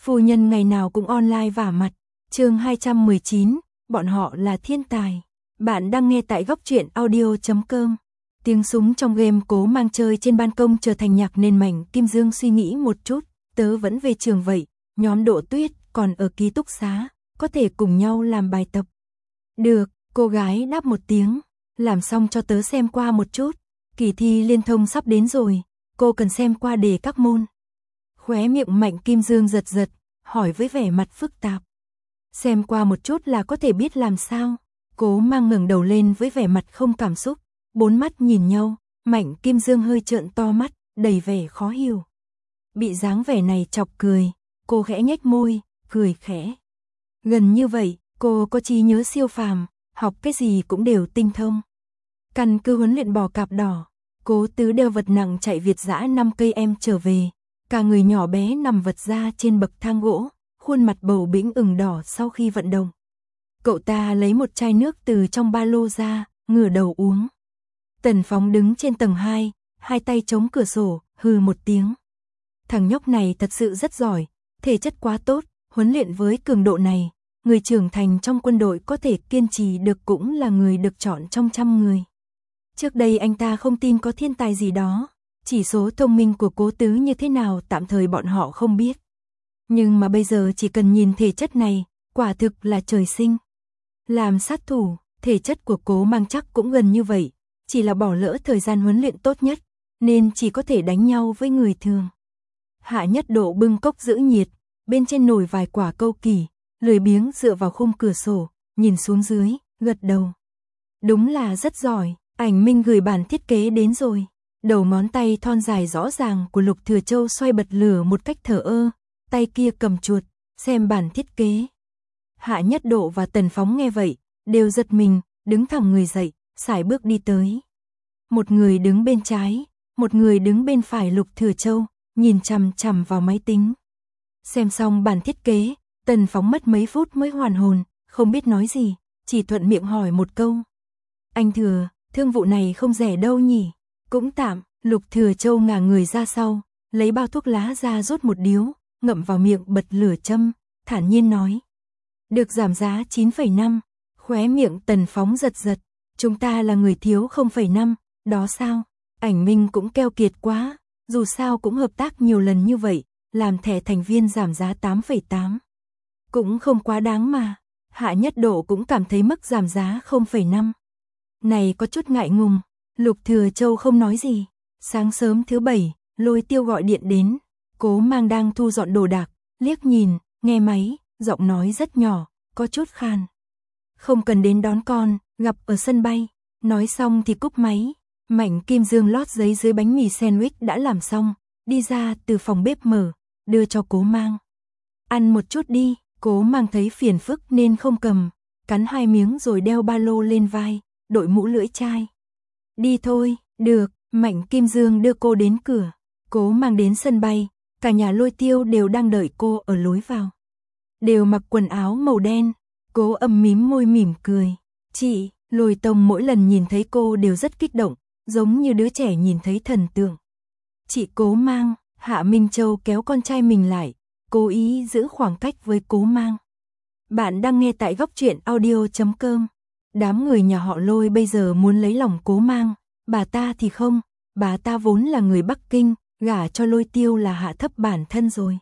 Phu nhân ngày nào cũng online vả mặt. Chương 219, bọn họ là thiên tài. Bạn đang nghe tại góc truyện audio.com. Tiếng súng trong game Cố Mang chơi trên ban công trở thành nhạc nền Mạnh Kim Dương suy nghĩ một chút, tớ vẫn về trường vậy, nhóm Độ Tuyết còn ở ký túc xá, có thể cùng nhau làm bài tập. Được, cô gái đáp một tiếng, làm xong cho tớ xem qua một chút, kỳ thi liên thông sắp đến rồi, cô cần xem qua đề các môn. Khóe miệng Mạnh Kim Dương giật giật, hỏi với vẻ mặt phức tạp. Xem qua một chút là có thể biết làm sao? Cố Mang ngẩng đầu lên với vẻ mặt không cảm xúc, bốn mắt nhìn nhau, Mạnh Kim Dương hơi trợn to mắt, đầy vẻ khó hiểu. Bị dáng vẻ này chọc cười, cô khẽ nhếch môi, cười khẽ. Gần như vậy, cô có trí nhớ siêu phàm, học cái gì cũng đều tinh thông. Căn cứ huấn luyện bò cạp đỏ, Cố Tứ đeo vật nặng chạy Việt dã 5 cây em trở về, cả người nhỏ bé nằm vật ra trên bậc thang gỗ, khuôn mặt bầu bĩnh ửng đỏ sau khi vận động. Cậu ta lấy một chai nước từ trong ba lô ra, ngửa đầu uống. Tần Phóng đứng trên tầng 2, hai tay chống cửa sổ, hừ một tiếng. Thằng nhóc này thật sự rất giỏi, thể chất quá tốt, huấn luyện với cường độ này, người trưởng thành trong quân đội có thể kiên trì được cũng là người được chọn trong 100 người. Trước đây anh ta không tin có thiên tài gì đó, chỉ số thông minh của Cố Tứ như thế nào tạm thời bọn họ không biết. Nhưng mà bây giờ chỉ cần nhìn thể chất này, quả thực là trời sinh. Làm sát thủ, thể chất của Cố Mang chắc cũng gần như vậy, chỉ là bỏ lỡ thời gian huấn luyện tốt nhất, nên chỉ có thể đánh nhau với người thường. Hạ Nhất Độ bưng cốc giữ nhiệt, bên trên nồi vài quả câu kỳ, lười biếng dựa vào khung cửa sổ, nhìn xuống dưới, gật đầu. Đúng là rất giỏi, Ảnh Minh gửi bản thiết kế đến rồi. Đầu ngón tay thon dài rõ ràng của Lục Thừa Châu xoay bật lửa một cách thờ ơ, tay kia cầm chuột, xem bản thiết kế. Hạ Nhất Độ và Tần Phóng nghe vậy, đều giật mình, đứng thẳng người dậy, sải bước đi tới. Một người đứng bên trái, một người đứng bên phải Lục Thừa Châu, nhìn chằm chằm vào máy tính. Xem xong bản thiết kế, Tần Phóng mất mấy phút mới hoàn hồn, không biết nói gì, chỉ thuận miệng hỏi một câu. Anh Thừa, thương vụ này không rẻ đâu nhỉ? Cũng tạm. Lục Thừa Châu ngả người ra sau, lấy bao thuốc lá ra rút một điếu, ngậm vào miệng bật lửa châm, thản nhiên nói. Được giảm giá 9,5, khóe miệng Tần Phóng giật giật, chúng ta là người thiếu 0,5, đó sao? Ảnh Minh cũng keo kiệt quá, dù sao cũng hợp tác nhiều lần như vậy, làm thẻ thành viên giảm giá 8,8. Cũng không quá đáng mà, Hạ Nhất Độ cũng cảm thấy mức giảm giá 0,5. Này có chút ngại ngùng, Lục Thừa Châu không nói gì. Sáng sớm thứ Bảy, Lôi Tiêu gọi điện đến, Cố Mang đang thu dọn đồ đạc, liếc nhìn, nghe máy, giọng nói rất nhỏ, có chút khan. Không cần đến đón con, gặp ở sân bay. Nói xong thì cúp máy. Mạnh Kim Dương lót giấy dưới bánh mì sandwich đã làm xong, đi ra từ phòng bếp mở, đưa cho Cố Mang. Ăn một chút đi, Cố Mang thấy phiền phức nên không cầm, cắn 2 miếng rồi đeo ba lô lên vai, đội mũ lưỡi chai. Đi thôi, được. Mạnh Kim Dương đưa cô đến cửa, Cố Mang đến sân bay, cả nhà Lôi Tiêu đều đang đợi cô ở lối vào. Đều mặc quần áo màu đen, Cố Âm mím môi mỉm cười. Chị, Lôi Tông mỗi lần nhìn thấy cô đều rất kích động, giống như đứa trẻ nhìn thấy thần tượng. Chị Cố Mang, Hạ Minh Châu kéo con trai mình lại, cố ý giữ khoảng cách với Cố Mang. Bạn đang nghe tại góc truyện audio.com. Đám người nhà họ Lôi bây giờ muốn lấy lòng Cố Mang. Bà ta thì không, bà ta vốn là người Bắc Kinh, gả cho Lôi Tiêu là hạ thấp bản thân rồi.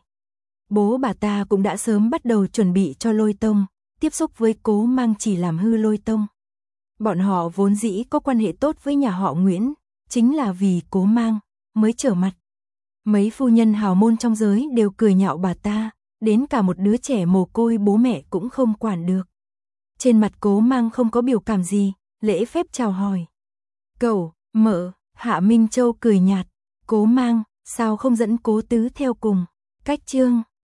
Bố bà ta cũng đã sớm bắt đầu chuẩn bị cho Lôi Tông, tiếp xúc với Cố Mang chỉ làm hư Lôi Tông. Bọn họ vốn dĩ có quan hệ tốt với nhà họ Nguyễn, chính là vì Cố Mang mới trở mặt. Mấy phu nhân hào môn trong giới đều cười nhạo bà ta, đến cả một đứa trẻ mồ côi bố mẹ cũng không quản được. Trên mặt Cố Mang không có biểu cảm gì, lễ phép chào hỏi. Cậu, mợ, Hạ Minh Châu cười nhạt, Cố Mang, sao không dẫn Cố Tứ theo cùng? Cách chương